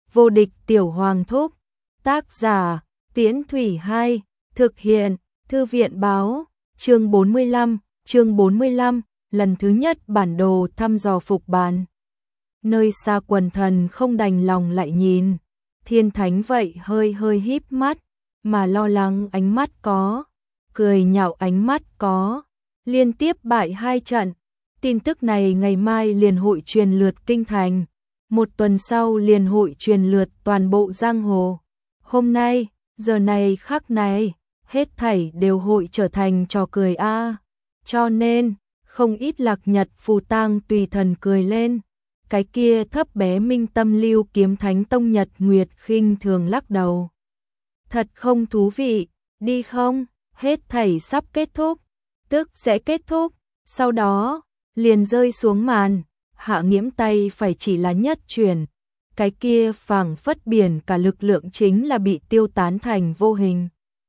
Vô địch tiểu hoàng thúc. Tác giả, Tiễn Thủy 2, thực hiện, Thư viện báo, chương 45, lần thứ nhất bản đồ thăm dò phục bản. Nơi xa quần thần không đành lòng lại nhìn, Thiên Thánh vậy hơi híp mắt, mà lo lắng ánh mắt có, cười nhạo ánh mắt có, liên tiếp bại 2 trận. Tin tức này ngày mai liền hội truyền lượt kinh thành, một tuần sau liền hội truyền lượt toàn bộ giang hồ. Hôm nay, giờ này khắc này, hết thảy đều hội trở thành trò cười a. Cho nên, không ít Lạc Nhật phù tang tùy thần cười lên. Cái kia thấp bé Minh Tâm Lưu Kiếm Thánh Tông Nhật Nguyệt khinh thường lắc đầu. Thật không thú vị, đi không? Hết thảy sắp kết thúc, tức sẽ kết thúc, sau đó liền rơi xuống màn. Hạ Nghiễm tay phải chỉ là nhất chuyển, cái kia phảng phất biển cả lực lượng chính là bị tiêu tán thành vô hình.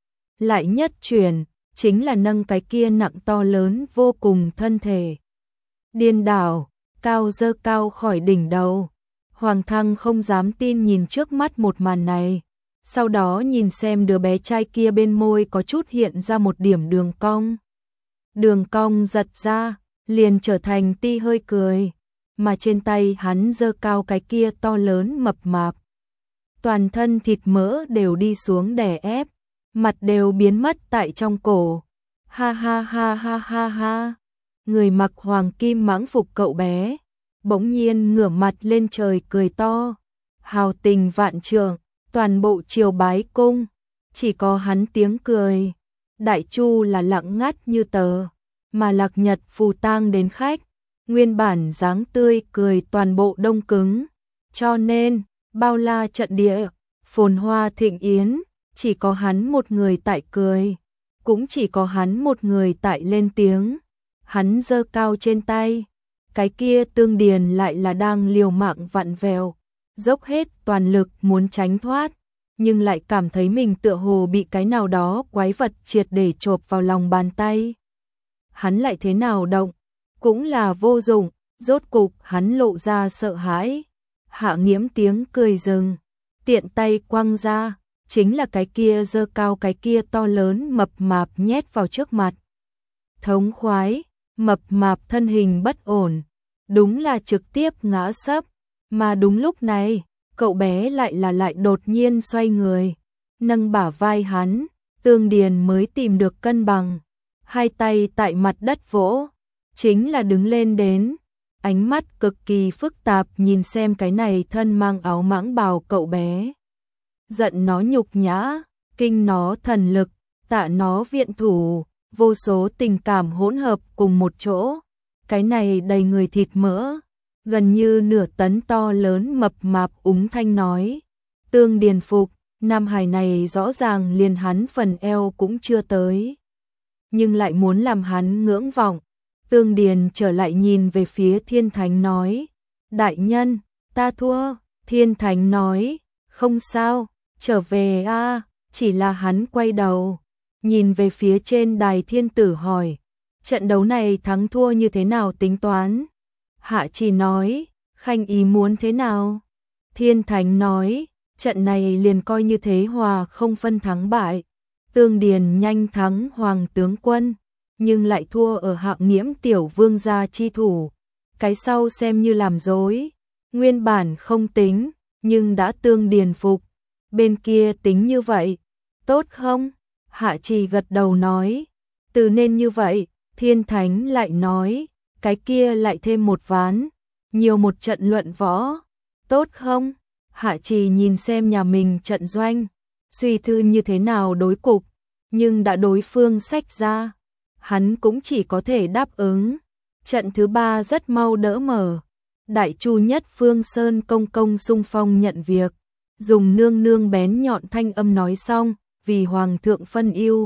Lại nhất chuyển, chính là nâng cái kia nặng to lớn vô cùng thân thể. Điên đảo, cao dơ cao khỏi đỉnh đầu. Hoàng Thăng không dám tin nhìn trước mắt một màn này. Sau đó nhìn xem đứa bé trai kia bên môi có chút hiện ra một điểm đường cong. Đường cong giật ra, liền trở thành ti hơi cười. Mà trên tay hắn giơ cao cái kia to lớn mập mạp. Toàn thân thịt mỡ đều đi xuống đè ép, mặt đều biến mất tại trong cổ. Ha ha ha ha ha ha. Người mặc hoàng kim mãng phục cậu bé, bỗng nhiên ngửa mặt lên trời cười to. Hào tình vạn trượng, toàn bộ triều bái cung, chỉ có hắn tiếng cười. Đại Chu là lặng ngắt như tờ, mà Lạc Nhật phù tang đến khách. Nguyên bản dáng tươi cười toàn bộ đông cứng, cho nên, bao la trận địa, phồn hoa thịnh yến, chỉ có hắn một người tại cười, cũng chỉ có hắn một người tại lên tiếng. Hắn giơ cao trên tay, cái kia tương điền lại là đang liều mạng vặn vẹo, dốc hết toàn lực muốn tránh thoát, nhưng lại cảm thấy mình tựa hồ bị cái nào đó quái vật triệt để chộp vào lòng bàn tay. Hắn lại thế nào động, cũng là vô dụng, rốt cục hắn lộ ra sợ hãi. Hạ Nghiễm tiếng cười dừng, tiện tay quăng ra, chính là cái kia giơ cao cái kia to lớn mập mạp nhét vào trước mặt. Thống khoái, mập mạp thân hình bất ổn, đúng là trực tiếp ngã sấp, mà đúng lúc này, cậu bé lại đột nhiên xoay người, nâng bả vai hắn, Tương Điền mới tìm được cân bằng, hai tay tại mặt đất vỗ. Chính là đứng lên đến, ánh mắt cực kỳ phức tạp nhìn xem cái này thân mang áo mãng bào cậu bé. Giận nó nhục nhã, kinh nó thần lực, tạ nó viện thủ, vô số tình cảm hỗn hợp cùng một chỗ. Cái này đầy người thịt mỡ, gần như nửa tấn to lớn mập mạp úng thanh nói. Tương Điền phục, nam hài này rõ ràng liền hắn phần eo cũng chưa tới. Nhưng lại muốn làm hắn ngưỡng vọng. Tương Điền trở lại nhìn về phía Thiên Thánh nói, đại nhân, ta thua. Thiên Thánh nói, không sao, trở về a. Chỉ là hắn quay đầu, nhìn về phía trên đài thiên tử hỏi, trận đấu này thắng thua như thế nào tính toán? Hạ Trì nói, khanh ý muốn thế nào? Thiên Thánh nói, trận này liền coi như thế hòa không phân thắng bại. Tương Điền nhanh thắng Hoàng tướng quân, nhưng lại thua ở Hạ Nghiễm tiểu vương gia chi thủ. Cái sau xem như làm dối, nguyên bản không tính, nhưng đã Tương Điền phục. Bên kia tính như vậy, tốt không? Hạ Trì gật đầu nói, từ nên như vậy. Thiên Thánh lại nói, cái kia lại thêm một ván, nhiều một trận luận võ, tốt không? Hạ Trì nhìn xem nhà mình trận doanh, suy thư như thế nào đối cục, nhưng đã đối phương xách ra, hắn cũng chỉ có thể đáp ứng. Trận thứ 3 rất mau đỡ mở, Đại Chu nhất Phương Sơn công công xung phong nhận việc, dùng nương nương bén nhọn thanh âm nói xong, vì hoàng thượng phân ưu.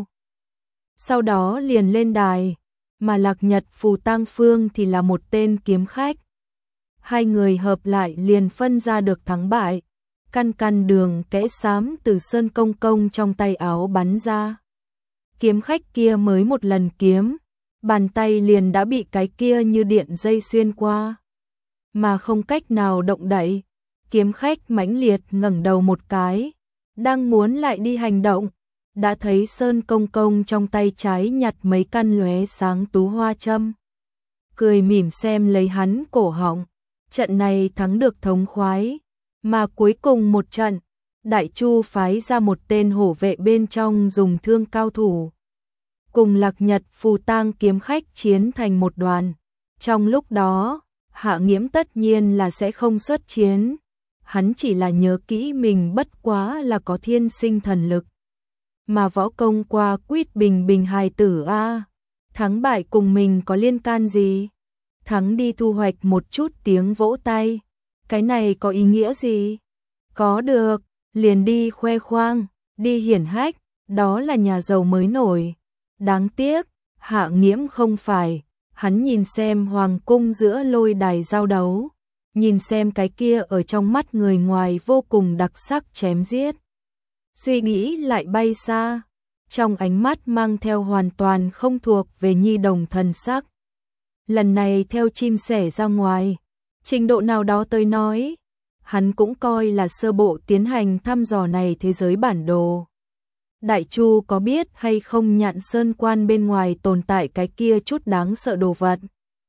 Sau đó liền lên đài, mà Lạc Nhật phù tang phương thì là một tên kiếm khách. Hai người hợp lại liền phân ra được thắng bại, căn đường kẽ xám từ Sơn công công trong tay áo bắn ra. Kiếm khách kia mới một lần kiếm, bàn tay liền đã bị cái kia như điện dây xuyên qua, mà không cách nào động đậy. Kiếm khách mãnh liệt ngẩng đầu một cái, đang muốn lại đi hành động, đã thấy Sơn Công Công trong tay trái nhặt mấy căn lóe sáng tú hoa châm. Cười mỉm xem lấy hắn cổ họng, trận này thắng được thống khoái, mà cuối cùng một trận, Đại Chu phái ra một tên hổ vệ bên trong dùng thương cao thủ. Cùng Lạc Nhật Phù Tang kiếm khách chiến thành một đoàn. Trong lúc đó, Hạ Nghiễm tất nhiên là sẽ không xuất chiến, hắn chỉ là nhớ kỹ mình bất quá là có thiên sinh thần lực. Mà võ công qua quýt bình bình hài tử a, thắng bại cùng mình có liên can gì? Thắng đi thu hoạch một chút tiếng vỗ tay, cái này có ý nghĩa gì? Có được, liền đi khoe khoang, đi hiển hách, đó là nhà giàu mới nổi. Đáng tiếc, Hạ Nghiễm không phải, hắn nhìn xem hoàng cung giữa lôi đài giao đấu, nhìn xem cái kia ở trong mắt người ngoài vô cùng đặc sắc chém giết. Suy nghĩ lại bay xa, trong ánh mắt mang theo hoàn toàn không thuộc về nhi đồng thần sắc. Lần này theo chim sẻ ra ngoài, trình độ nào đó tới nói, hắn cũng coi là sơ bộ tiến hành thăm dò này thế giới bản đồ. Đại Chu có biết hay không Nhạn Sơn Quan bên ngoài tồn tại cái kia chút đáng sợ đồ vật?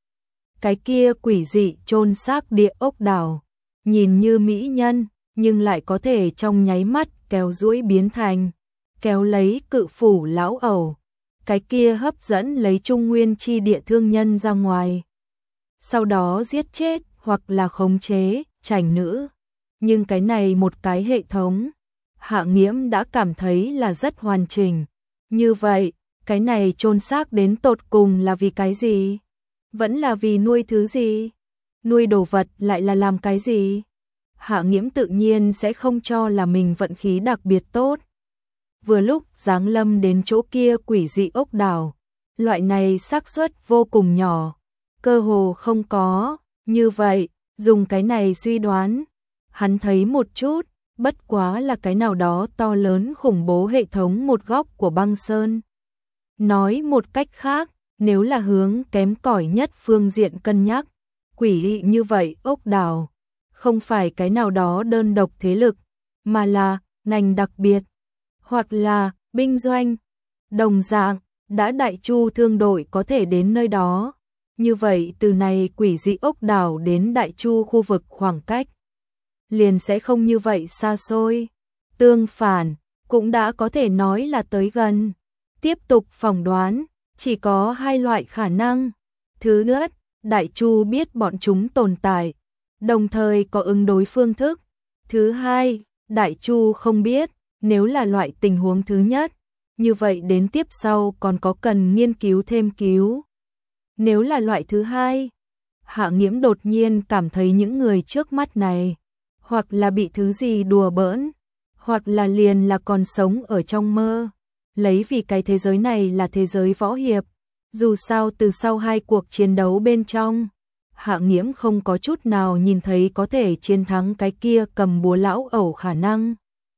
Cái kia quỷ dị chôn xác địa ốc đảo, nhìn như mỹ nhân, nhưng lại có thể trong nháy mắt kéo duỗi biến thành, kéo lấy cự phủ lão ẩu. Cái kia hấp dẫn lấy trung nguyên chi địa thương nhân ra ngoài. Sau đó giết chết hoặc là khống chế, trành nữ. Nhưng cái này một cái hệ thống, Hạ Nghiễm đã cảm thấy là rất hoàn chỉnh. Như vậy, cái này chôn xác đến tột cùng là vì cái gì? Vẫn là vì nuôi thứ gì? Nuôi đồ vật lại là làm cái gì? Hạ Nghiễm tự nhiên sẽ không cho là mình vận khí đặc biệt tốt. Vừa lúc giáng lâm đến chỗ kia quỷ dị ốc đảo, loại này xác suất vô cùng nhỏ, cơ hồ không có. Như vậy, dùng cái này suy đoán, hắn thấy một chút, bất quá là cái nào đó to lớn khủng bố hệ thống một góc của băng sơn. Nói một cách khác, nếu là hướng kém cỏi nhất phương diện cân nhắc, quỷ dị như vậy ốc đảo, không phải cái nào đó đơn độc thế lực, mà là ngành đặc biệt, hoặc là binh doanh. Đồng dạng, đã Đại Chu thương đội có thể đến nơi đó, như vậy từ này quỷ dị ốc đảo đến Đại Chu khu vực khoảng cách liền sẽ không như vậy xa xôi. Tương phản, cũng đã có thể nói là tới gần. Tiếp tục phỏng đoán, chỉ có hai loại khả năng. Thứ nhất, Đại Chu biết bọn chúng tồn tại, đồng thời có ứng đối phương thức. Thứ hai, Đại Chu không biết. Nếu là loại tình huống thứ nhất, như vậy đến tiếp sau còn có cần nghiên cứu thêm cứu. Nếu là loại thứ hai, Hạ Nghiễm đột nhiên cảm thấy những người trước mắt này, hoặc là bị thứ gì đùa bỡn, hoặc là liền là còn sống ở trong mơ. Lấy vì cái thế giới này là thế giới võ hiệp, dù sao từ sau hai cuộc chiến đấu bên trong, Hạ Nghiễm không có chút nào nhìn thấy có thể chiến thắng cái kia cầm búa lão ẩu khả năng.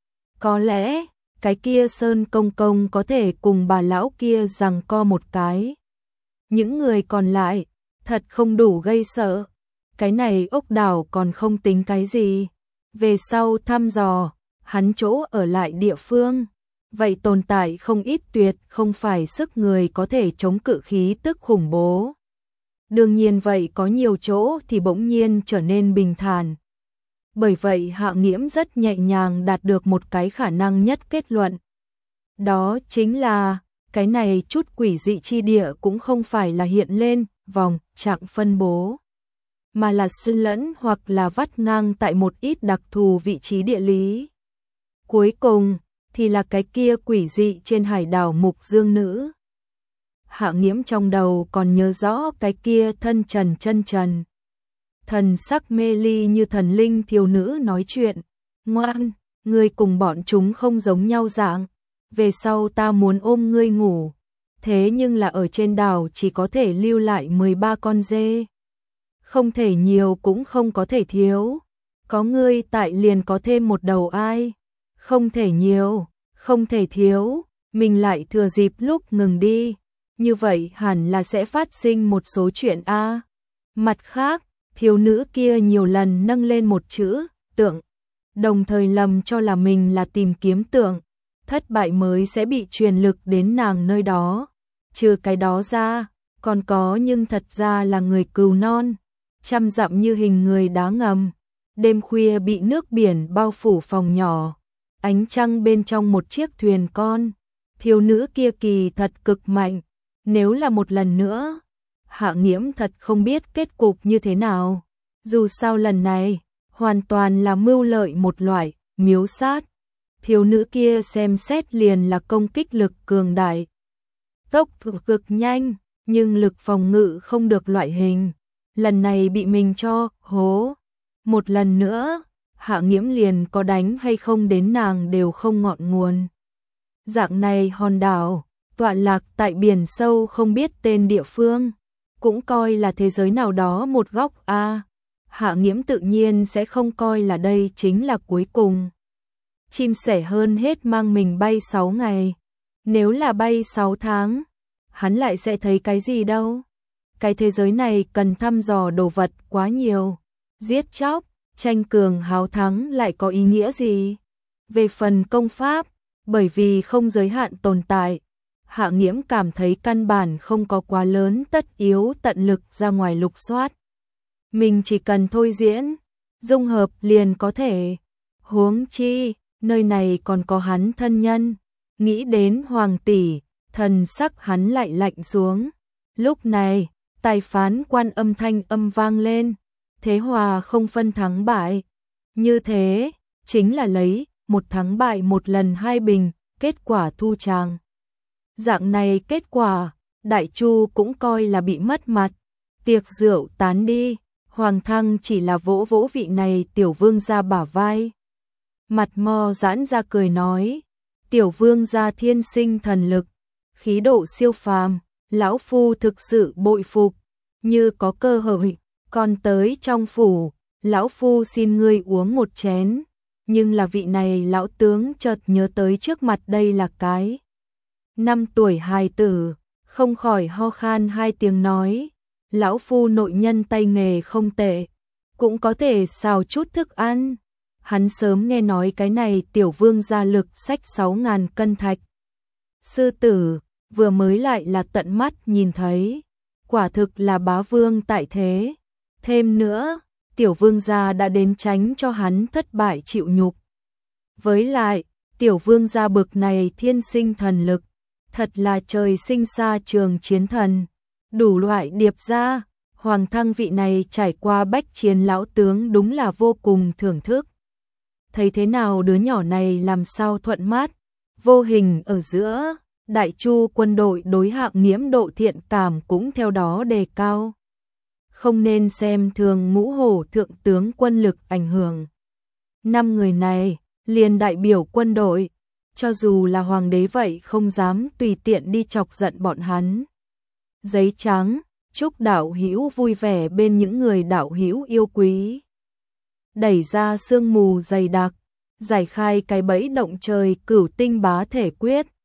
Có lẽ, cái kia Sơn Công Công có thể cùng bà lão kia giằng co một cái. Những người còn lại, thật không đủ gây sợ. Cái này ốc đảo còn không tính cái gì. Về sau thăm dò, hắn chỗ ở lại địa phương. Vậy tồn tại không ít tuyệt không phải sức người có thể chống cự khí tức khủng bố. Đương nhiên vậy có nhiều chỗ thì bỗng nhiên trở nên bình thản. Bởi vậy Hạ Nghiễm rất nhẹ nhàng đạt được một cái khả năng nhất kết luận. Đó chính là, cái này chút quỷ dị chi địa cũng không phải là hiện lên, vòng, trạng phân bố, mà là xen lẫn hoặc là vắt ngang tại một ít đặc thù vị trí địa lý. Cuối cùng, thì là cái kia quỷ dị trên hải đảo Mục Dương Nữ. Hạ Nghiễm trong đầu còn nhớ rõ cái kia thân trần chân trần. Thần sắc mê ly như thần linh thiếu nữ nói chuyện. Ngoan, ngươi cùng bọn chúng không giống nhau dạng. Về sau ta muốn ôm ngươi ngủ. Thế nhưng là ở trên đảo chỉ có thể lưu lại 13 con dê. Không thể nhiều cũng không có thể thiếu. Có ngươi tại liền có thêm một đầu ai. Không thể nhiều, không thể thiếu. Mình lại thừa dịp lúc ngừng đi. Như vậy hẳn là sẽ phát sinh một số chuyện a. Mặt khác, thiếu nữ kia nhiều lần nâng lên một chữ, tượng, đồng thời lầm cho là mình là tìm kiếm tượng, thất bại mới sẽ bị truyền lực đến nàng nơi đó. Trừ cái đó ra, còn có nhưng thật ra là người cừu non, trăm dặm như hình người đá ngầm. Đêm khuya bị nước biển bao phủ phòng nhỏ, ánh trăng bên trong một chiếc thuyền con, thiếu nữ kia kỳ thật cực mạnh, nếu là một lần nữa, Hạ Nghiễm thật không biết kết cục như thế nào. Dù sao lần này, hoàn toàn là mưu lợi một loại, miếu sát. Thiếu nữ kia xem xét liền là công kích lực cường đại. Tốc độ cực nhanh, nhưng lực phòng ngự không được loại hình. Lần này bị mình cho hố. Một lần nữa, Hạ Nghiễm liền có đánh hay không đến nàng đều không ngọn nguồn. Dạng này hòn đảo, tọa lạc tại biển sâu không biết tên địa phương, cũng coi là thế giới nào đó một góc a. Hạ Nghiễm tự nhiên sẽ không coi là đây chính là cuối cùng. Chim sẻ hơn hết mang mình bay 6 ngày. Nếu là bay 6 tháng, hắn lại sẽ thấy cái gì đâu. Cái thế giới này cần thăm dò đồ vật quá nhiều. Giết chóc, tranh cường háo thắng lại có ý nghĩa gì? Về phần công pháp, bởi vì không giới hạn tồn tại, Hạ Nghiễm cảm thấy căn bản không có quá lớn tất yếu tận lực ra ngoài lục soát. Mình chỉ cần thôi diễn, dung hợp liền có thể. Huống chi, nơi này còn có hắn thân nhân. Nghĩ đến Hoàng tỷ, thần sắc hắn lại lạnh xuống. Lúc này, tài phán quan âm thanh âm vang lên. Thế hòa không phân thắng bại. Như thế, chính là lấy một thắng bại một lần hai bình, kết quả thu tràng. Dạng này kết quả, Đại Chu cũng coi là bị mất mặt. Tiệc rượu tán đi, Hoàng Thăng chỉ là vỗ vỗ vị này tiểu vương gia bả vai. Mặt mo giãn ra cười nói, tiểu vương gia thiên sinh thần lực, khí độ siêu phàm, lão phu thực sự bội phục, như có cơ hội, còn tới trong phủ, lão phu xin ngươi uống một chén. Nhưng là vị này lão tướng chợt nhớ tới trước mặt đây là cái 5 tuổi hài tử, không khỏi ho khan hai tiếng nói, lão phu nội nhân tay nghề không tệ, cũng có thể xào chút thức ăn. Hắn sớm nghe nói cái này tiểu vương gia lực xách 6.000 cân thạch. Sư tử, vừa mới lại là tận mắt nhìn thấy, quả thực là bá vương tại thế. Thêm nữa, tiểu vương gia đã đến tránh cho hắn thất bại chịu nhục. Với lại, tiểu vương gia bực này thiên sinh thần lực, thật là trời sinh xa trường chiến thần, đủ loại điệp ra, Hoàng Thăng vị này trải qua bách chiến lão tướng đúng là vô cùng thưởng thức. Thấy thế nào đứa nhỏ này làm sao thuận mát, vô hình ở giữa, Đại Chu quân đội đối Hạ Nghiễm độ thiện cảm cũng theo đó đề cao. Không nên xem thường ngũ hổ thượng tướng quân lực ảnh hưởng. 5 người này, liền đại biểu quân đội, cho dù là hoàng đế vậy không dám tùy tiện đi chọc giận bọn hắn. Giấy trắng, chúc đạo hữu vui vẻ bên những người đạo hữu yêu quý. Đẩy ra sương mù dày đặc, giải khai cái bẫy động trời cửu tinh bá thể quyết.